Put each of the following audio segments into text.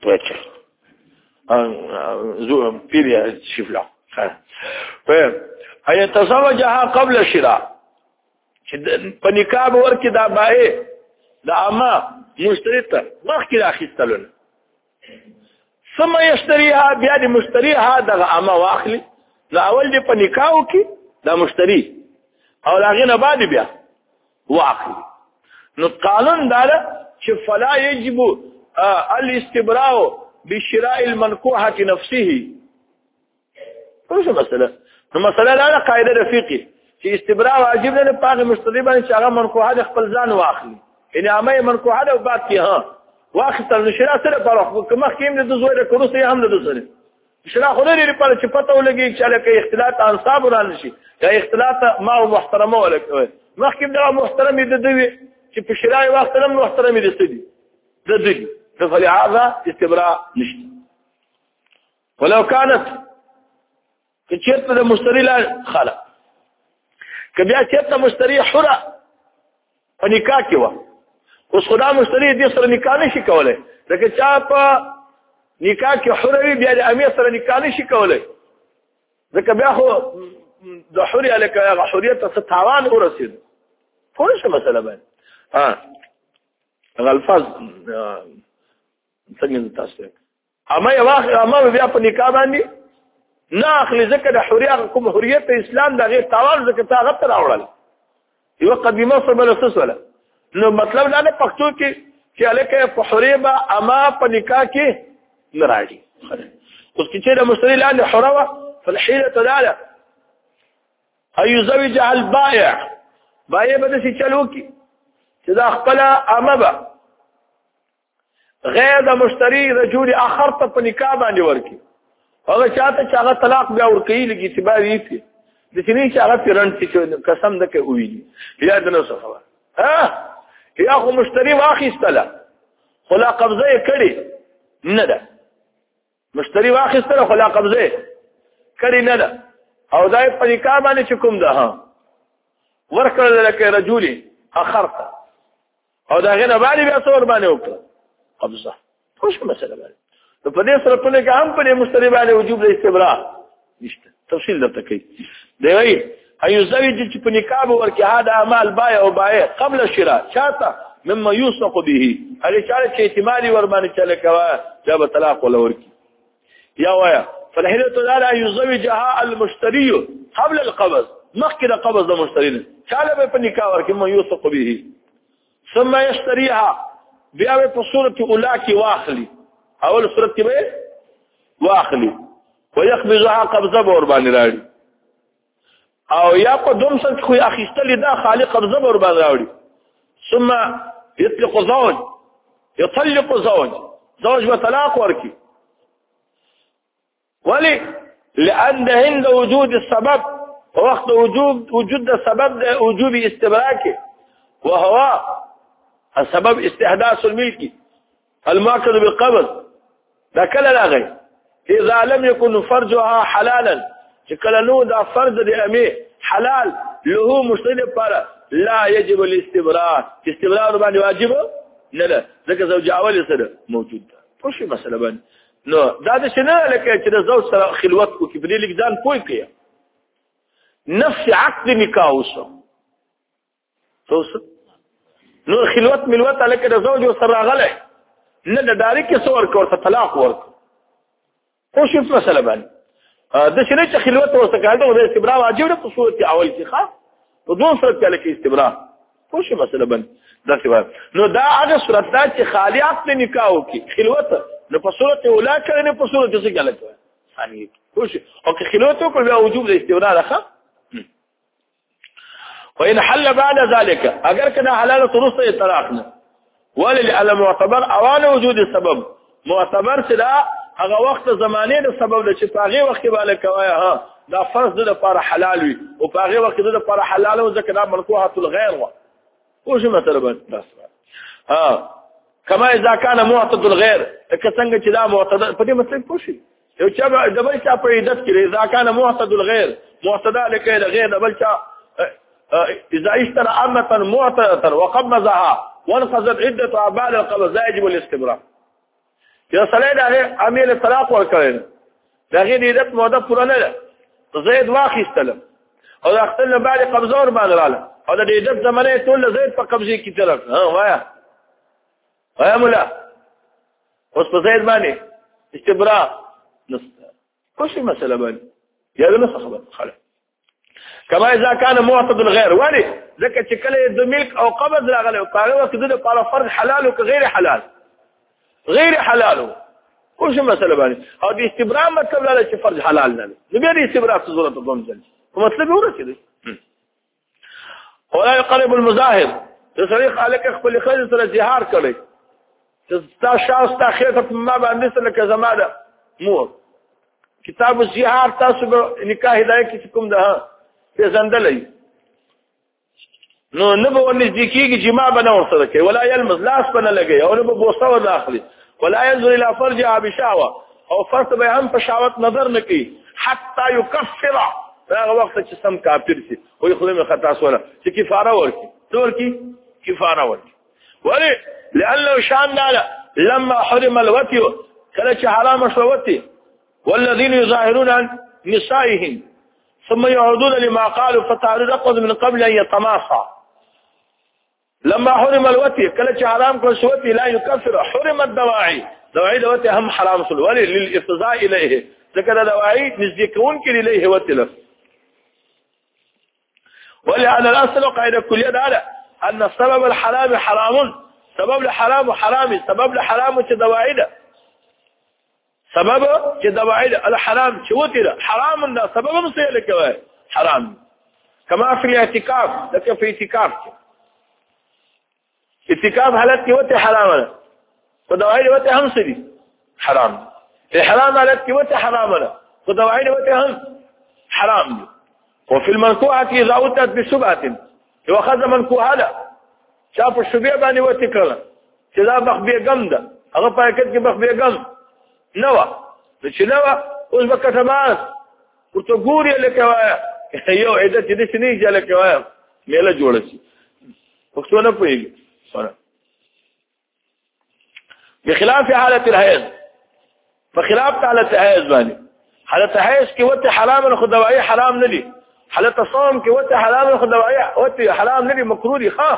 وجه زو بيريا شفلا فهي تزوجها قبل الشراء فنکاح ورکی دا بائے دا اما مشتریتا مخی دا خستلون ثم يشتريها بیا دی مشتریها دا اما واخلی دا اول دی پنکاحو کی دا مشتری او لاغین بعد بیا واخلی نو قانون دالا چه فلا يجب الاستبراء بشراء المنكوحة نفسه کوشا مسئلہ نو مسئلہ لالا قائدہ رفیقی چې استبراء واجب نه پاغه مشتری باندې چې هغه منکوحه د خپل ځان واخلي یعنی عامه منکوحه د بعد کې ها واخل نشرا سره فرق کومه کېم د زوی د کورسې هم د سره شرا خو لري په چې پته ولګي چې لکه اختلاط انصاب وران شي یا اختلاط ما او محترمه ولکه مخکې د محترم د دوی چې په شرای وخت هم محترم دي سدي د دوی فلهذا استبراء نشته ولو كانت كثيرت المشتري لا خلق کبیا چېرته مشتری حره په نکاح کې و اوس خدا مشتری دې سره نکاح نشي کولای ځکه چې په نکاح کې حره وي بیا د امیر سره نکاح نشي کولای ځکه بیا خو د حریه لکه حریت ته تاوان ورسید ټول څه مسله باندې الفاظ څنګه تاسو اما بیا په نکاح باندې نه اخلي ذکر د حریه کوم حریت اسلام د غیر تاوان ذکر تا غت راوړل یو قدیمه سره اساس ولا نو مطلب نه پښتو کې چې الکه په حریه با اما په نکاح کې ناراضي اوس کې چې د مشتری لاندې حروه فالحيله تداله اي يزوج البائع بائع بده چې چلو کې چې دا خپل اما با غیر د مشتری رجل اخر ته په نکاح باندې ورکی هغه چاته چې هغه طلاق بیا ورکړي لګي چې باید یې د سینې چې هغه پیرنټ چې قسم ده کې ویلي یا د نو څه خبر یا خو مشتری واخیستله خلا قبضه یې کړي نه ده مشتری واخیستله خلا قبضه کړي نه ده او دای په نکاح باندې چې کوم ده ها ورکړل لکه رجل اخرته او دا غنه باندې بیا څور باندې وکړه قبضه خوش مسله باندې په دې سره په لګه هم په مشتری باندې وجوب د استبراء نشته تفصیل درته کوي دی وی ايو زوج چې په نکاح ورکه هدا اعمال بائع او بائع قبل الشراء شاته مما يوثق به هغه چې احتمالي ور باندې چل کوا جاب طلاق ولا ورکی یا ویا فالحيله تعالى يزوجها المشتري قبل القبض مخکې د قبض د مشتری چاله په نکاح ورکه مما يوثق به ثم يشتريها بیا په صورت اولا کې واخلي اول صورت کې به واخلي ويقبضها قبضه بور باندې راړي او یا په دوم څه خو اخیستل دا خالق قبضه بور باندې راړي ثم يطلق زوج يطلق زوج وطلاق ورکی ولي لان عند وجود السبب وقت وجود السبب وجوب استبراكه وهو السبب استحداث الملك المؤكد بالقبض دا کله لاغی اذا لم يكن فرجها حلالا کله دا فرج د امه حلال له مشتري پر لا يجب الاستبراء باندې واجب نه ده ځکه زوج اول سره موجود ده پوښي مسله باندې نو دا د شنه لکه چې د زوج سره خلوت کو کې بلی لګدان پوي کوي نفس عقد نکاح وسو نو خلوت ملوت لکه د زوج سره غله نه د داري کې څور کو طلاق ورک خو شوف مسله باندې د شنه چې خلوت ورسکه دا د استبراء واجب ده په صورت اول کې ښه په دوه صورت کې لکه استبراء خو شوف مسله باندې دا څه نو دا هغه صورت ده چې خالی عقد نکاح وکي خلوت نو په صورت اولا کې نه په صورت څه غلط وای ثاني خو شوف او که خلوت وکړ بیا وجوب د استبراء راخه وإن حل بعد ذلك اگر کنا حلال ترسته طلاق نه ولل معتبر اوان وجود السبب معتبر سدا هغه وخت زمانه د سبب د چې پاغه وخت باندې کوي ها دا فرض د لپاره حلال وي او پاغه وخت د لپاره حلال او ځکه دا منکوحه الغیر و او شو مطلب بس كما اذا كان معتد الغير کڅنګ چې دا معتد په دې مطلب پوښي یو چې د بل چا په عدت کې اذا كان معتد الغير معتد لکه غیر د بل چا اذا اشترى امه معتده وقبضها وانقضت عده اعمال القبض لا يجب الاستبراء یو سړی د امیل طلاق ورکړی د هغې د عدت موده پوره نه ده زید واخیستله او د اختر نه بعد قبضه ور باندې راله او د عدت زمانه یې ټول زید په قبضې کې تېره کړه وایه مولا اوس په زید باندې استبراء نسته کومه مسله باندې یا د نسخه خبره خلاص کما اذا كان معتد الغير ولي ځکه چې کله د ملک او قبض راغلی او هغه وخت د لپاره فرض حلال او غیر حلال غیر حلال کومه مسله باندې او د استبراء مطلب لا چې فرض حلال نه دی بیا د استبراء ضرورت کوم ځل مطلب ورسېږي ولا يقرب المظاهر تصريح عليك خپل خځه سره جهار کړي تا شاو تا خیر په ما باندې سره کې زماده مور کتاب الجهار تاسو به نکاح هدايه کې کوم ده په زندلې نو نه به ونځکیږي جما بنه ورسره کوي ولا يلمز لاس بنه لګي او نه به بوسه و داخلي ولا ينظر الى فرجها بشهوه او فرض به هم په شهوت نظر نه کوي حتى يكفر هغه وخت چې سم کافر شي او خدای مې خطا سوله چې کفاره ورکي ورکي کفاره ورکي ولی لانه شان لا لما حرم الوتي کله چې حرام شو وتي والذين يظاهرون عن نسائهم ثم يعودون لما قالوا فتعرض رقص من قبل ان يتماصى لما حرم الوتي كل شيء حرام كل شوتي لا يكفر حرم الدواعي دواعي دوتي هم حرام صل ولي للافتضاء اليه ذكر دواعي نزيكون كل اليه وتلف ولأن الاصل قاعده كليه هذا ان سبب الحرام حرام سبب الحرام حرام سبب الحرام دواعي ده سبب دواعي ده الحرام شوتي ده حرام ده سبب مسيله حرام كما في الاعتكاف لك في اعتكاف اعتکاف حالت کې وته حرام ده په دواعي وته هم سړي حرام په حرام حالت کې وته حرام ده په دواعي وته هم حرام دي وفي المنكوحه اذا وتت بسبعه واخذ منكوحه ده شاف الشبيه باندې وته کړه چې دا مخبيه غم ده هغه پاکټ کې مخبيه غم نو چې نو اوس وکټماس ورته ګوري لکه یو عدت دې سني جله کوي میله جوړ شي پښتو نه پوهیږي بخلاف حالة الحيض فخلاف حالة الحيض باني حالة الحيض كي وتي حرام الخدوائي حرام ندي حالة الصوم كي وتي حرام الخدوائي وتي حرام ندي مكروري خاص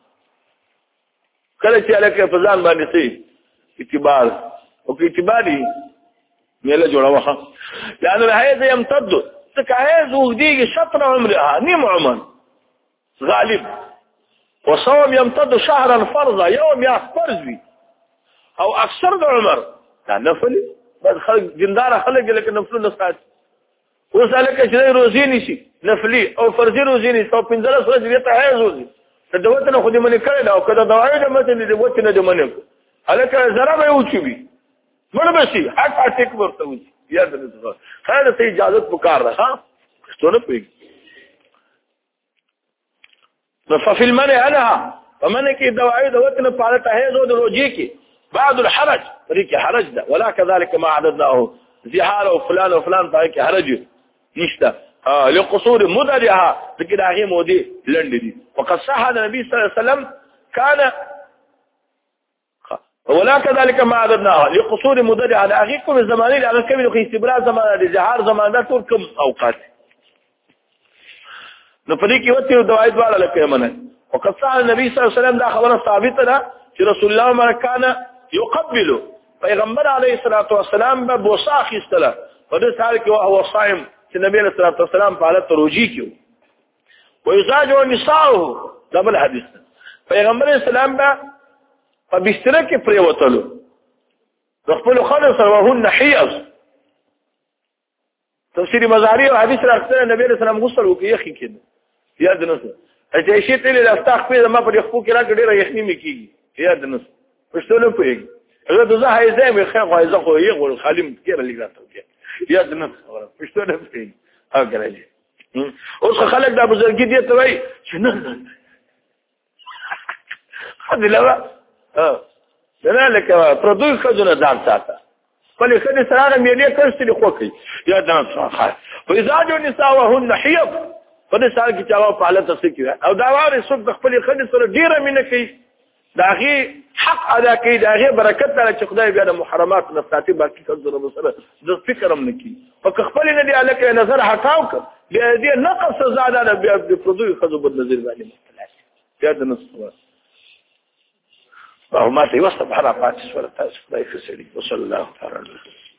كلا شيء عليك فزان باني سي اعتبار وكي اعتباري ميلا جوڑا وخا لأن الحيض يمتد تكحيض وغديك شطر عمرها نيم عمر غالب وصوم يمتد شهرا فرضا يوم يا فرض بي او اكثر د عمر دا نفل بس خلق جندار خلق لكن نفل نسات وسالك چې روزي نشي نفلي او فرضي روزي نشي او 15 ورځې ته حیض وځي تدوته خو دې منې کړل او کله دواعي د متن دې وته نه دې منې هلکه زرا به وچوي مړ بشي حق ټیک ورته وځي یاد نه خیر ته اجازه پکار راځه څونه پیږي ففي المنع انها ومنع کی دواعي د وته نه پاله حیض او د روزي کې بعد الحرج طريق حرج ده ولا كذلك ما عددناه زهار وفلان وفلان طريق حرج نشته لقصور مدرها لكن هغه مودي لند دي وقد صح النبي صلى الله عليه وسلم كان ولا كذلك ما عددناه لقصور مدرها هغه کوم زمانه هغه کوم د استبراء زمانه د زهار زمانه ټول کوم اوقات نو په دې کې وته دواعي والا لکه منه وقد صح النبي صلى الله عليه وسلم دا خبره ثابته ده چې رسول الله مرکانه يقبل پیغمبر علیه الصلاة والسلام به بوساخ استله په دې حال کې هو صائم چې نبی علیه الصلاة والسلام په حالت روزي کې ويزاج نساءه دبل حدیث پیغمبر اسلام به په بستر کې پریوتلو خپل خالص وهن حيض تفسیر مزاری او حدیث راځي نبی علیه السلام غسل وکي یخي کړي یاد نه څه شي ته له استاخ په ما په خپل کې راګ ډیره یخنی مکیږي یاد نه پښتو نه پوهیږي هغه دغه هایزه مې خو هایزه خو یې غول خالم کېره لګراته یاد نه پښتو نه پوهیږي هغه راځي اوس خلک د بزرګي دي ته وای چې نه خدای لا نه لکه پردوی خزونه ځان ساته کله خدای سره مې کړستې خو کوي یاد نه ښه وإذا النساء وهن حيض په دې سال کې چاو په حالت څه کې او دا واره څوک خپل خدای سره ډیره مینه کوي داغي حق ادا کوي داغي برکت تعالی چې خدای بیا د محرمات نه ساتي باقي څه سره د فکر هم نکي او خپل نه دی الکه نظر هټاو ک بیا دې نقص سزا ده بیا د پردوی خزو بد نظر باندې مختلف بیا د نص او ما ته وسط حرفات سورة خدای فسری وصلی الله تعالی